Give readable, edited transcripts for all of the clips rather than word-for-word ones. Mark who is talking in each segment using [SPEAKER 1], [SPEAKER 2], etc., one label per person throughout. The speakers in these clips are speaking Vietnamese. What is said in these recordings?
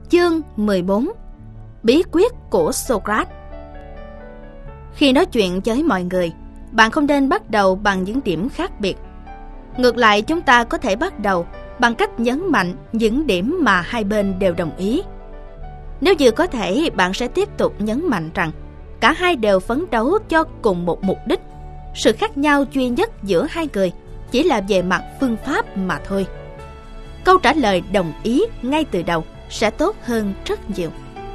[SPEAKER 1] Chương 14. Bí quyết của Socrates. Khi nói chuyện với mọi người, bạn không nên bắt đầu bằng những điểm khác biệt. Ngược lại, chúng ta có thể bắt đầu bằng cách nhấn mạnh những điểm mà hai bên đều đồng ý. Nếu như có thể, bạn sẽ tiếp tục nhấn mạnh rằng cả hai đều phấn đấu cho cùng một mục đích. Sự khác nhau duy nhất giữa hai người chỉ là về mặt phương pháp mà thôi. Câu trả lời đồng ý ngay từ đầu sẽ tốt hơn rất nhiều.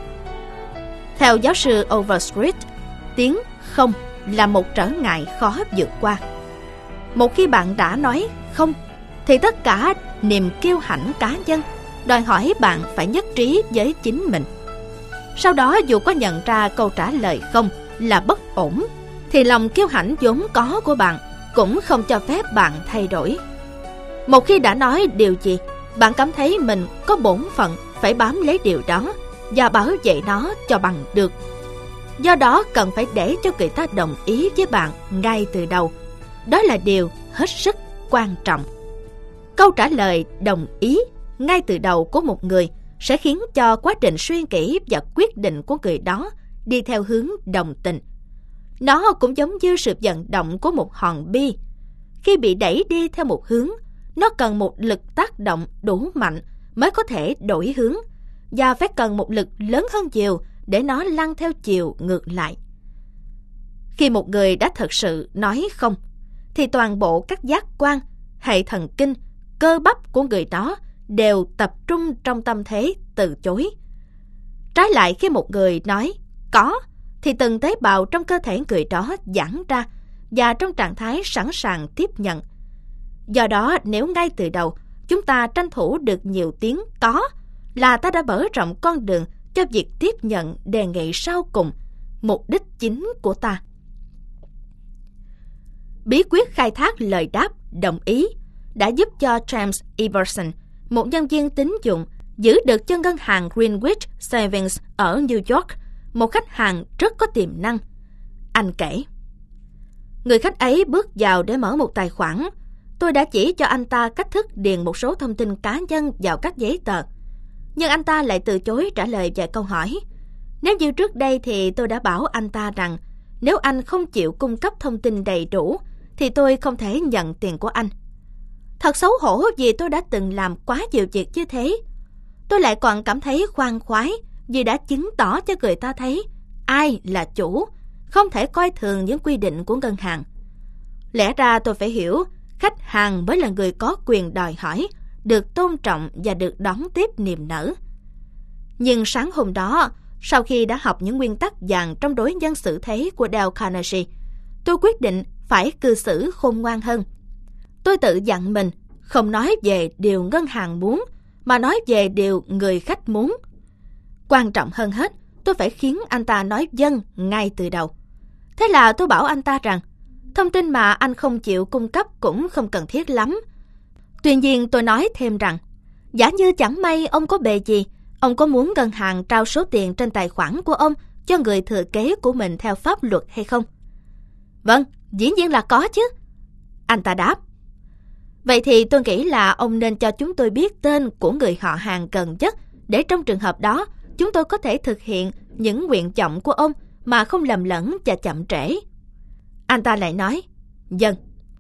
[SPEAKER 1] Theo giáo sư Overstreet, tiếng không là một trở ngại khó vượt qua. Một khi bạn đã nói không, thì tất cả niềm kiêu hãnh cá nhân đòi hỏi bạn phải nhất trí với chính mình. Sau đó, dù có nhận ra câu trả lời không là bất ổn, thì lòng kiêu hãnh vốn có của bạn cũng không cho phép bạn thay đổi. Một khi đã nói điều gì, bạn cảm thấy mình có bổn phận phải bám lấy điều đó và bảo vệ nó cho bằng được. Do đó, cần phải để cho người ta đồng ý với bạn ngay từ đầu. Đó là điều hết sức quan trọng. Câu trả lời đồng ý ngay từ đầu của một người sẽ khiến cho quá trình suy nghĩ và quyết định của người đó đi theo hướng đồng tình. Nó cũng giống như sự vận động của một hòn bi. Khi bị đẩy đi theo một hướng, nó cần một lực tác động đủ mạnh mới có thể đổi hướng, và phải cần một lực lớn hơn nhiều để nó lăn theo chiều ngược lại. Khi một người đã thật sự nói không, thì toàn bộ các giác quan, hệ thần kinh, cơ bắp của người đó đều tập trung trong tâm thế từ chối. Trái lại, khi một người nói có, thì từng tế bào trong cơ thể người đó giãn ra và trong trạng thái sẵn sàng tiếp nhận. Do đó, nếu ngay từ đầu chúng ta tranh thủ được nhiều tiếng có, là ta đã mở rộng con đường cho việc tiếp nhận đề nghị sau cùng, mục đích chính của ta. Bí quyết khai thác lời đáp đồng ý đã giúp cho James Everson, một nhân viên tín dụng, giữ được cho ngân hàng Greenwich Savings ở New York, một khách hàng rất có tiềm năng. Anh kể, người khách ấy bước vào để mở một tài khoản. Tôi đã chỉ cho anh ta cách thức điền một số thông tin cá nhân vào các giấy tờ, nhưng anh ta lại từ chối trả lời vài câu hỏi. Nếu như trước đây thì tôi đã bảo anh ta rằng nếu anh không chịu cung cấp thông tin đầy đủ thì tôi không thể nhận tiền của anh. Thật xấu hổ vì tôi đã từng làm quá nhiều việc như thế. Tôi lại còn cảm thấy khoan khoái vì đã chứng tỏ cho người ta thấy ai là chủ, không thể coi thường những quy định của ngân hàng. Lẽ ra tôi phải hiểu khách hàng mới là người có quyền đòi hỏi, được tôn trọng và được đón tiếp niềm nở. Nhưng sáng hôm đó, sau khi đã học những nguyên tắc vàng trong đối nhân xử thế của Dale Carnegie, tôi quyết định phải cư xử khôn ngoan hơn. Tôi tự dặn mình không nói về điều ngân hàng muốn, mà nói về điều người khách muốn. Quan trọng hơn hết, tôi phải khiến anh ta nói vâng ngay từ đầu. Thế là tôi bảo anh ta rằng thông tin mà anh không chịu cung cấp cũng không cần thiết lắm. Tuy nhiên, tôi nói thêm rằng giả như chẳng may ông có bề gì, ông có muốn ngân hàng trao số tiền trên tài khoản của ông cho người thừa kế của mình theo pháp luật hay không? Vâng, dĩ nhiên là có chứ, anh ta đáp. Vậy thì tôi nghĩ là ông nên cho chúng tôi biết tên của người họ hàng gần nhất, để trong trường hợp đó chúng tôi có thể thực hiện những nguyện vọng của ông mà không lầm lẫn và chậm trễ. Anh ta lại nói, vâng.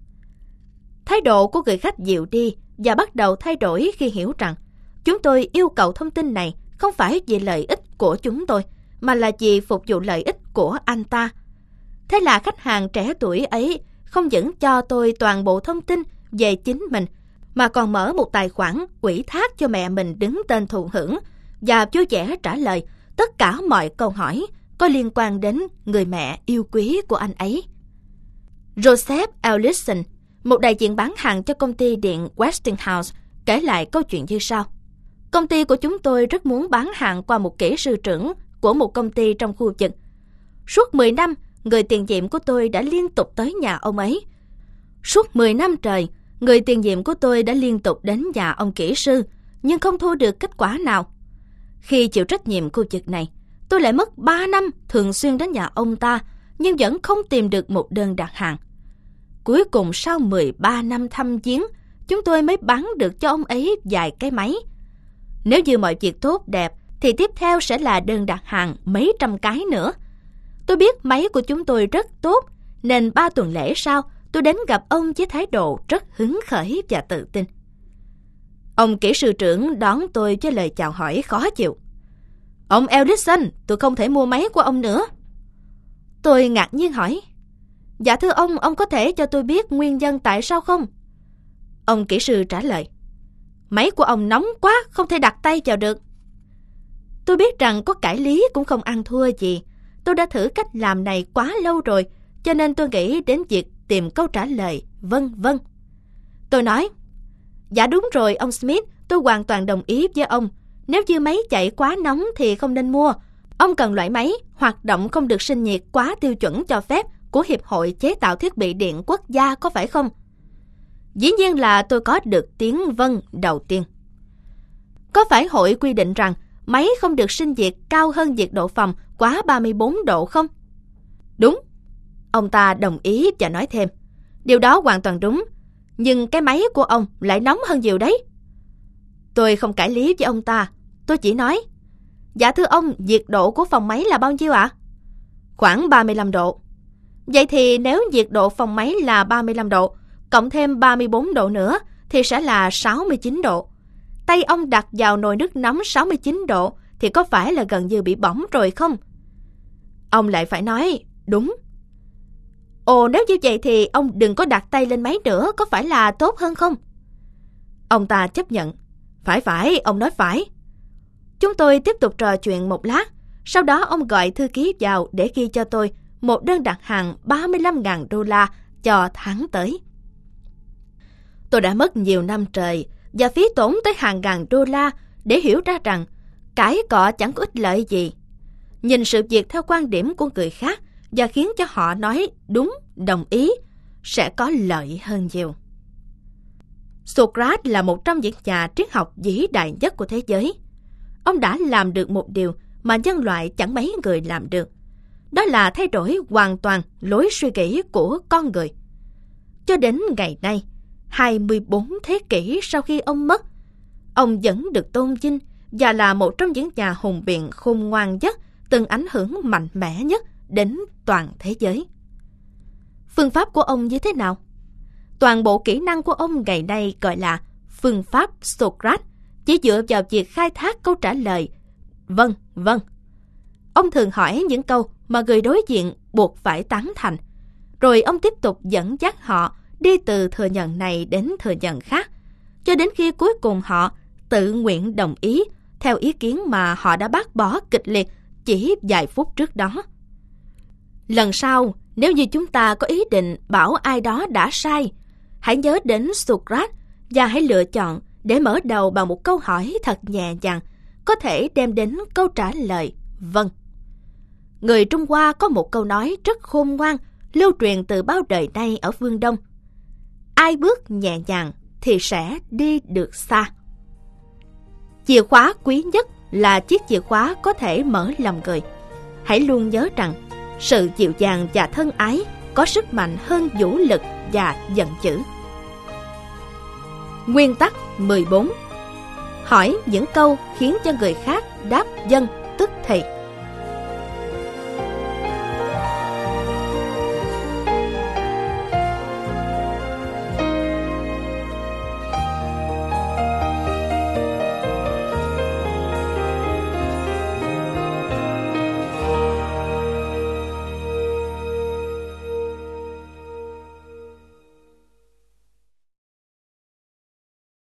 [SPEAKER 1] Thái độ của người khách dịu đi và bắt đầu thay đổi khi hiểu rằng chúng tôi yêu cầu thông tin này không phải vì lợi ích của chúng tôi, mà là vì phục vụ lợi ích của anh ta. Thế là khách hàng trẻ tuổi ấy không những cho tôi toàn bộ thông tin về chính mình, mà còn mở một tài khoản ủy thác cho mẹ mình đứng tên thụ hưởng và vui vẻ trả lời tất cả mọi câu hỏi có liên quan đến người mẹ yêu quý của anh ấy. Joseph Ellison, một đại diện bán hàng cho công ty điện Westinghouse, kể lại câu chuyện như sau. Công ty của chúng tôi rất muốn bán hàng qua một kỹ sư trưởng của một công ty trong khu vực. Suốt 10 năm, người tiền nhiệm của tôi đã liên tục tới nhà ông ấy. Suốt 10 năm trời, người tiền nhiệm của tôi đã liên tục đến nhà ông kỹ sư, nhưng không thu được kết quả nào. Khi chịu trách nhiệm khu vực này, tôi lại mất 3 năm thường xuyên đến nhà ông ta, nhưng vẫn không tìm được một đơn đặt hàng. Cuối cùng sau 13 năm thăm viếng, chúng tôi mới bán được cho ông ấy vài cái máy. Nếu như mọi việc tốt đẹp, thì tiếp theo sẽ là đơn đặt hàng mấy trăm cái nữa. Tôi biết máy của chúng tôi rất tốt, nên 3 tuần lễ sau, tôi đến gặp ông với thái độ rất hứng khởi và tự tin. Ông kỹ sư trưởng đón tôi với lời chào hỏi khó chịu. Ông Ellison, tôi không thể mua máy của ông nữa. Tôi ngạc nhiên hỏi. Dạ thưa ông có thể cho tôi biết nguyên nhân tại sao không? Ông kỹ sư trả lời. Máy của ông nóng quá, không thể đặt tay vào được. Tôi biết rằng có cãi lý cũng không ăn thua gì. Tôi đã thử cách làm này quá lâu rồi, cho nên tôi nghĩ đến việc tìm câu trả lời vâng vâng. Tôi nói, dạ đúng rồi ông Smith, tôi hoàn toàn đồng ý với ông. Nếu như máy chạy quá nóng thì không nên mua. Ông cần loại máy hoạt động không được sinh nhiệt quá tiêu chuẩn cho phép của Hiệp hội Chế tạo Thiết bị Điện Quốc gia, có phải không? Dĩ nhiên là tôi có được tiếng vâng đầu tiên. Có phải hội quy định rằng máy không được sinh nhiệt cao hơn nhiệt độ phòng quá 34 độ không? Đúng. Ông ta đồng ý và nói thêm. Điều đó hoàn toàn đúng. Nhưng cái máy của ông lại nóng hơn nhiều đấy. Tôi không cãi lý với ông ta. Tôi chỉ nói. Dạ thưa ông, nhiệt độ của phòng máy là bao nhiêu ạ? Khoảng 35 độ. Vậy thì nếu nhiệt độ phòng máy là 35 độ, cộng thêm 34 độ nữa, thì sẽ là 69 độ. Tay ông đặt vào nồi nước nóng 69 độ, thì có phải là gần như bị bỏng rồi không? Ông lại phải nói, đúng. Ồ, nếu như vậy thì ông đừng có đặt tay lên máy nữa, có phải là tốt hơn không? Ông ta chấp nhận. Phải, ông nói phải. Chúng tôi tiếp tục trò chuyện một lát. Sau đó ông gọi thư ký vào để ghi cho tôi một đơn đặt hàng $35,000 cho tháng tới. Tôi đã mất nhiều năm trời và phí tổn tới hàng ngàn đô la để hiểu ra rằng cãi cọ chẳng có ích lợi gì. Nhìn sự việc theo quan điểm của người khác và khiến cho họ nói đúng, đồng ý, sẽ có lợi hơn nhiều. Socrates là một trong những nhà triết học vĩ đại nhất của thế giới. Ông đã làm được một điều mà nhân loại chẳng mấy người làm được. Đó là thay đổi hoàn toàn lối suy nghĩ của con người. Cho đến ngày nay, 24 thế kỷ sau khi ông mất, ông vẫn được tôn vinh và là một trong những nhà hùng biện khôn ngoan nhất, từng ảnh hưởng mạnh mẽ nhất đến toàn thế giới. Phương pháp của ông như thế nào? Toàn bộ kỹ năng của ông ngày nay gọi là phương pháp Socrates, chỉ dựa vào việc khai thác câu trả lời vâng, vâng. Ông thường hỏi những câu mà người đối diện buộc phải tán thành, rồi ông tiếp tục dẫn dắt họ đi từ thừa nhận này đến thừa nhận khác, cho đến khi cuối cùng họ tự nguyện đồng ý theo ý kiến mà họ đã bác bỏ kịch liệt chỉ vài phút trước đó. Lần sau, nếu như chúng ta có ý định bảo ai đó đã sai, hãy nhớ đến Socrates và hãy lựa chọn để mở đầu bằng một câu hỏi thật nhẹ nhàng, có thể đem đến câu trả lời vâng. Người Trung Hoa có một câu nói rất khôn ngoan, lưu truyền từ bao đời nay ở phương Đông. Ai bước nhẹ nhàng thì sẽ đi được xa. Chìa khóa quý nhất là chiếc chìa khóa có thể mở lòng người. Hãy luôn nhớ rằng sự dịu dàng và thân ái có sức mạnh hơn vũ lực và giận dữ. Nguyên tắc 14. Hỏi những câu khiến cho người khác đáp vâng tức thì.